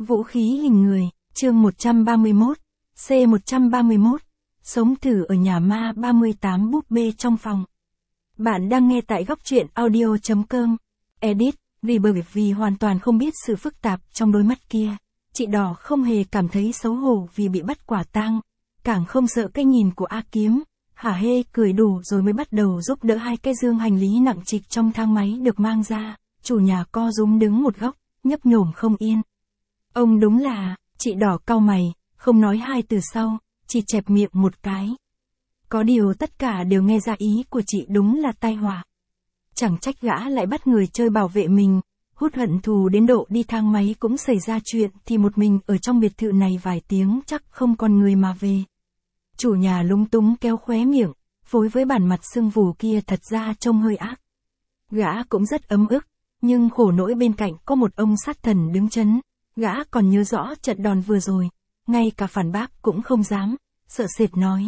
Vũ khí hình người, chương 131, C131, sống thử ở nhà ma 38 búp bê trong phòng. Bạn đang nghe tại góc truyện audio.com. Edit, vì hoàn toàn không biết sự phức tạp trong đôi mắt kia. Chị Đỏ không hề cảm thấy xấu hổ vì bị bắt quả tang, càng không sợ cái nhìn của A Kiếm. Hả hê cười đủ rồi mới bắt đầu giúp đỡ hai cái dương hành lý nặng trịch trong thang máy được mang ra. Chủ nhà co rúm đứng một góc, nhấp nhổm không yên. Ông đúng là, chị Đỏ cau mày, không nói hai từ sau, chỉ chẹp miệng một cái. Có điều tất cả đều nghe ra ý của chị đúng là tai họa. Chẳng trách gã lại bắt người chơi bảo vệ mình, hút hận thù đến độ đi thang máy cũng xảy ra chuyện thì một mình ở trong biệt thự này vài tiếng chắc không còn người mà về. Chủ nhà lúng túng kéo khóe miệng, phối với bản mặt sưng vù kia thật ra trông hơi ác. Gã cũng rất ấm ức, nhưng khổ nỗi bên cạnh có một ông sát thần đứng chấn. Gã còn nhớ rõ trận đòn vừa rồi, ngay cả phản bác cũng không dám, sợ sệt nói.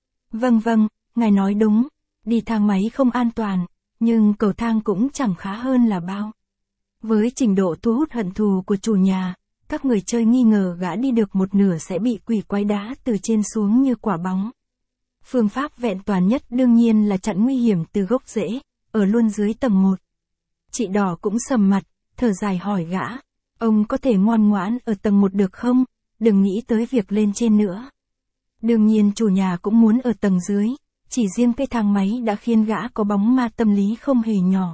Vâng, ngài nói đúng, đi thang máy không an toàn, nhưng cầu thang cũng chẳng khá hơn là bao. Với trình độ thu hút hận thù của chủ nhà, các người chơi nghi ngờ gã đi được một nửa sẽ bị quỷ quái đá từ trên xuống như quả bóng. Phương pháp vẹn toàn nhất đương nhiên là chặn nguy hiểm từ gốc rễ, ở luôn dưới tầng 1. Chị Đỏ cũng sầm mặt, thở dài hỏi gã. Ông có thể ngoan ngoãn ở tầng 1 được không? Đừng nghĩ tới việc lên trên nữa. Đương nhiên chủ nhà cũng muốn ở tầng dưới, chỉ riêng cái thang máy đã khiến gã có bóng ma tâm lý không hề nhỏ.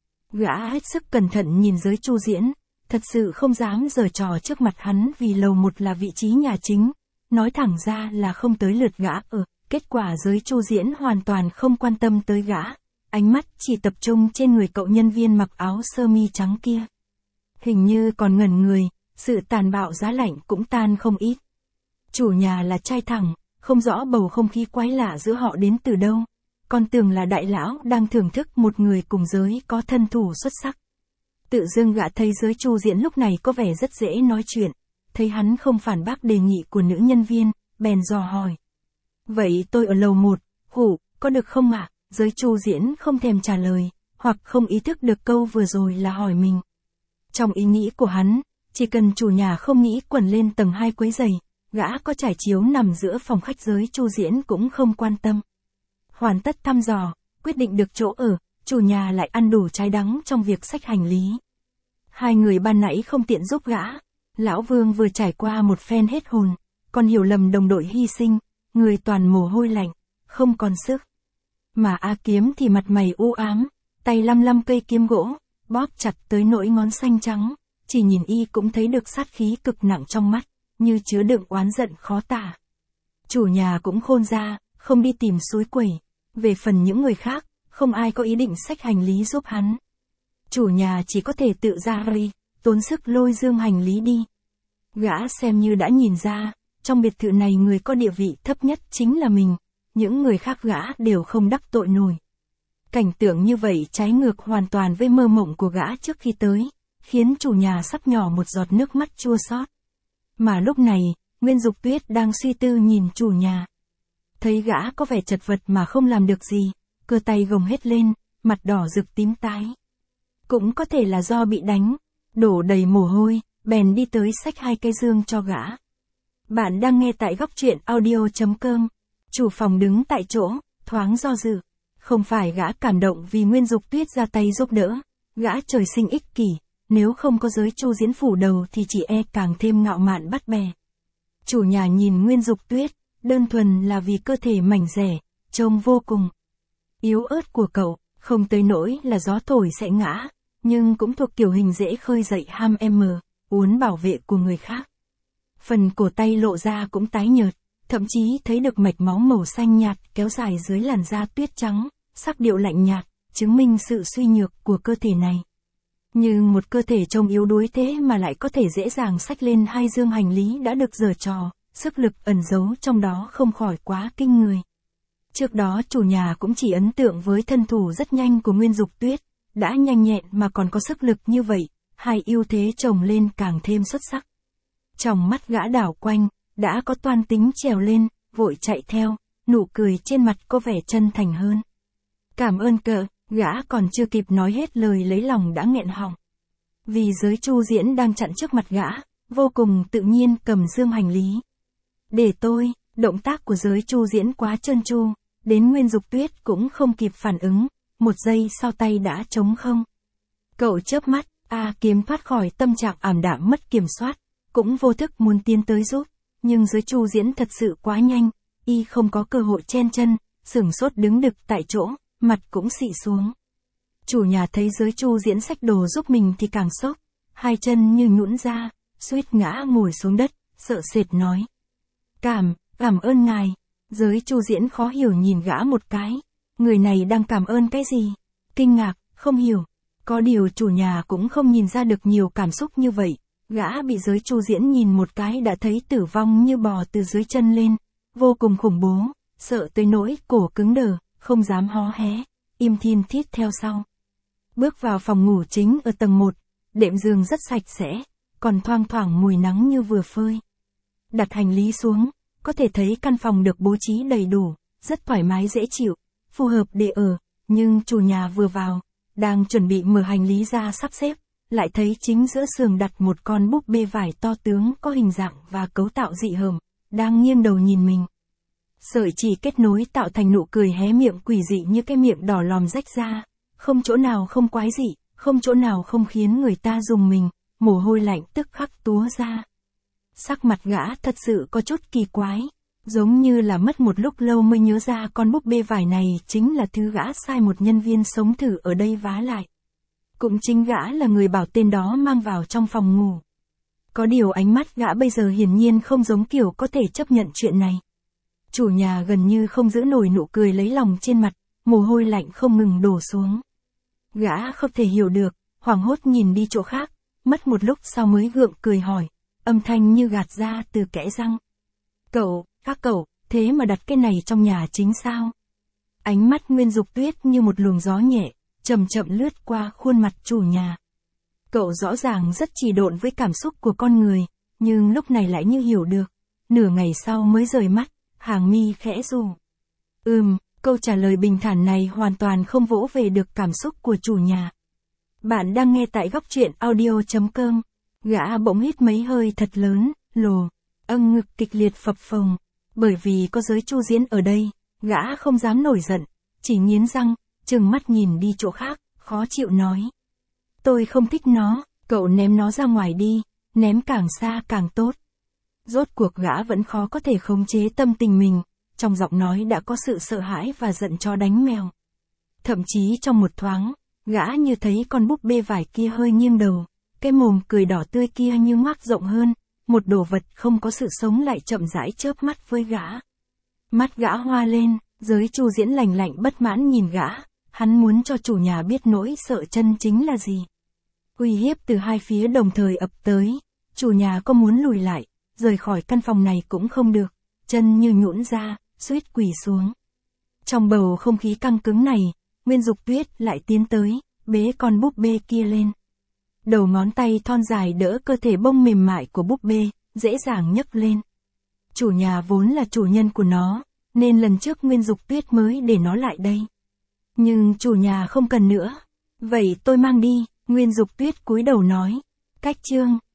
Gã hết sức cẩn thận nhìn giới Chu Diễn, thật sự không dám giở trò trước mặt hắn vì lầu 1 là vị trí nhà chính, nói thẳng ra là không tới lượt gã ở. Kết quả giới Chu Diễn hoàn toàn không quan tâm tới gã, ánh mắt chỉ tập trung trên người cậu nhân viên mặc áo sơ mi trắng kia. Hình như còn ngẩn người, sự tàn bạo giá lạnh cũng tan không ít. Chủ nhà là trai thẳng, không rõ bầu không khí quái lạ giữa họ đến từ đâu. Còn tưởng là đại lão đang thưởng thức một người cùng giới có thân thủ xuất sắc. Tự dưng gã thấy giới Chu Diễn lúc này có vẻ rất dễ nói chuyện. Thấy hắn không phản bác đề nghị của nữ nhân viên, bèn dò hỏi. Vậy tôi ở lầu 1, ngủ, có được không ạ? Giới Chu Diễn không thèm trả lời, hoặc không ý thức được câu vừa rồi là hỏi mình. Trong ý nghĩ của hắn, chỉ cần chủ nhà không nghĩ quẩn lên tầng 2 quấy rầy, gã có trải chiếu nằm giữa phòng khách giới Chu Diễn cũng không quan tâm. Hoàn tất thăm dò, quyết định được chỗ ở, chủ nhà lại ăn đủ trái đắng trong việc xách hành lý. Hai người ban nãy không tiện giúp gã, lão Vương vừa trải qua một phen hết hồn, còn hiểu lầm đồng đội hy sinh, người toàn mồ hôi lạnh, không còn sức. Mà A Kiếm thì mặt mày u ám, tay lăm cây kiếm gỗ, bóp chặt tới nỗi ngón xanh trắng, chỉ nhìn y cũng thấy được sát khí cực nặng trong mắt, như chứa đựng oán giận khó tả. Chủ nhà cũng khôn ra, không đi tìm suối quẩy. Về phần những người khác, không ai có ý định xách hành lý giúp hắn. Chủ nhà chỉ có thể tự ra ri, tốn sức lôi dương hành lý đi. Gã xem như đã nhìn ra, trong biệt thự này người có địa vị thấp nhất chính là mình, những người khác gã đều không đắc tội nổi. Cảnh tượng như vậy trái ngược hoàn toàn với mơ mộng của gã trước khi tới, khiến chủ nhà sắp nhỏ một giọt nước mắt chua xót. Mà lúc này, Nguyên Dục Tuyết đang suy tư nhìn chủ nhà. Thấy gã có vẻ chật vật mà không làm được gì, cơ tay gồng hết lên, mặt đỏ rực tím tái. Cũng có thể là do bị đánh, đổ đầy mồ hôi, bèn đi tới xách hai cái dương cho gã. Bạn đang nghe tại góc truyện audio.com. Chủ phòng đứng tại chỗ, thoáng do dự. Không phải gã cảm động vì Nguyên Dục Tuyết ra tay giúp đỡ, gã trời sinh ích kỷ, nếu không có giới Chu Diễn phủ đầu thì chỉ càng thêm ngạo mạn bắt bè. Chủ nhà nhìn Nguyên Dục Tuyết, đơn thuần là vì cơ thể mảnh dẻ, trông vô cùng yếu ớt của cậu, không tới nỗi là gió thổi sẽ ngã, nhưng cũng thuộc kiểu hình dễ khơi dậy ham uốn bảo vệ của người khác. Phần cổ tay lộ ra cũng tái nhợt, thậm chí thấy được mạch máu màu xanh nhạt kéo dài dưới làn da tuyết trắng, sắc điệu lạnh nhạt, chứng minh sự suy nhược của cơ thể này. Nhưng một cơ thể trông yếu đuối thế mà lại có thể dễ dàng xách lên hai dương hành lý đã được giở trò, sức lực ẩn giấu trong đó không khỏi quá kinh người. Trước đó chủ nhà cũng chỉ ấn tượng với thân thủ rất nhanh của Nguyên Dục Tuyết, đã nhanh nhẹn mà còn có sức lực như vậy, hai ưu thế chồng lên càng thêm xuất sắc. Trong mắt gã đảo quanh, đã có toan tính trèo lên, vội chạy theo, nụ cười trên mặt có vẻ chân thành hơn. Cảm ơn cậu, gã còn chưa kịp nói hết lời lấy lòng đã nghẹn họng. Vì giới Chu Diễn đang chặn trước mặt gã, vô cùng tự nhiên cầm dương hành lý. Để tôi, động tác của giới Chu Diễn quá trơn tru, đến Nguyên Dục Tuyết cũng không kịp phản ứng, một giây sau tay đã trống không. Cậu chớp mắt, Kiếm thoát khỏi tâm trạng ảm đạm mất kiểm soát, cũng vô thức muốn tiến tới giúp, nhưng giới Chu Diễn thật sự quá nhanh, y không có cơ hội chen chân, sửng sốt đứng đực tại chỗ, mặt cũng xị xuống. Chủ nhà thấy giới Chu Diễn xách đồ giúp mình thì càng sốc, hai chân như nhũn ra, suýt ngã ngồi xuống đất, sợ sệt nói. Cảm ơn ngài. Giới Chu Diễn khó hiểu nhìn gã một cái, người này đang cảm ơn cái gì? Kinh ngạc, không hiểu. Có điều chủ nhà cũng không nhìn ra được nhiều cảm xúc như vậy, gã bị giới Chu Diễn nhìn một cái đã thấy tử vong như bò từ dưới chân lên, vô cùng khủng bố, sợ tới nỗi cổ cứng đờ, không dám hó hé, im thin thít theo sau. Bước vào phòng ngủ chính ở tầng 1, đệm giường rất sạch sẽ, còn thoang thoảng mùi nắng như vừa phơi. Đặt hành lý xuống, có thể thấy căn phòng được bố trí đầy đủ, rất thoải mái dễ chịu, phù hợp để ở, nhưng chủ nhà vừa vào, đang chuẩn bị mở hành lý ra sắp xếp, lại thấy chính giữa giường đặt một con búp bê vải to tướng có hình dạng và cấu tạo dị hợm, đang nghiêng đầu nhìn mình. Sợi chỉ kết nối tạo thành nụ cười hé miệng quỷ dị như cái miệng đỏ lòm rách ra, không chỗ nào không quái dị, không chỗ nào không khiến người ta rùng mình, mồ hôi lạnh tức khắc túa ra. Sắc mặt gã thật sự có chút kỳ quái, giống như là mất một lúc lâu mới nhớ ra con búp bê vải này chính là thứ gã sai một nhân viên sống thử ở đây vá lại. Cũng chính gã là người bảo tên đó mang vào trong phòng ngủ. Có điều ánh mắt gã bây giờ hiển nhiên không giống kiểu có thể chấp nhận chuyện này. Chủ nhà gần như không giữ nổi nụ cười lấy lòng trên mặt, mồ hôi lạnh không ngừng đổ xuống. Gã không thể hiểu được, hoảng hốt nhìn đi chỗ khác, mất một lúc sau mới gượng cười hỏi, âm thanh như gạt ra từ kẽ răng. Các cậu, thế mà đặt cái này trong nhà chính sao? Ánh mắt Nguyên Dục Tuyết như một luồng gió nhẹ, chậm chậm lướt qua khuôn mặt chủ nhà. Cậu rõ ràng rất trì độn với cảm xúc của con người, nhưng lúc này lại như hiểu được. Nửa ngày sau mới rời mắt, hàng mi khẽ rủ. Câu trả lời bình thản này hoàn toàn không vỗ về được cảm xúc của chủ nhà. Bạn đang nghe tại góc truyện audio.com. Gã bỗng hít mấy hơi thật lớn, ngực kịch liệt phập phồng. Bởi vì có giới Chu Diễn ở đây, gã không dám nổi giận, chỉ nghiến răng, trừng mắt nhìn đi chỗ khác, khó chịu nói. Tôi không thích nó, cậu ném nó ra ngoài đi, ném càng xa càng tốt. Rốt cuộc gã vẫn khó có thể khống chế tâm tình mình, trong giọng nói đã có sự sợ hãi và giận chó đánh mèo. Thậm chí trong một thoáng, gã như thấy con búp bê vải kia hơi nghiêng đầu, cái mồm cười đỏ tươi kia như ngoác rộng hơn, một đồ vật không có sự sống lại chậm rãi chớp mắt với gã. Mắt gã hoa lên, giới Chu Diễn lạnh lạnh bất mãn nhìn gã, hắn muốn cho chủ nhà biết nỗi sợ chân chính là gì. Uy hiếp từ hai phía đồng thời ập tới, chủ nhà có muốn lùi lại, rời khỏi căn phòng này cũng không được, chân như nhũn ra, suýt quỳ xuống. Trong bầu không khí căng cứng này, Nguyên Dục Tuyết lại tiến tới, bế con búp bê kia lên. Đầu ngón tay thon dài đỡ cơ thể bông mềm mại của búp bê, dễ dàng nhấc lên. Chủ nhà vốn là chủ nhân của nó, nên lần trước Nguyên Dục Tuyết mới để nó lại đây. Nhưng chủ nhà không cần nữa. Vậy tôi mang đi, Nguyên Dục Tuyết cúi đầu nói. Cách chương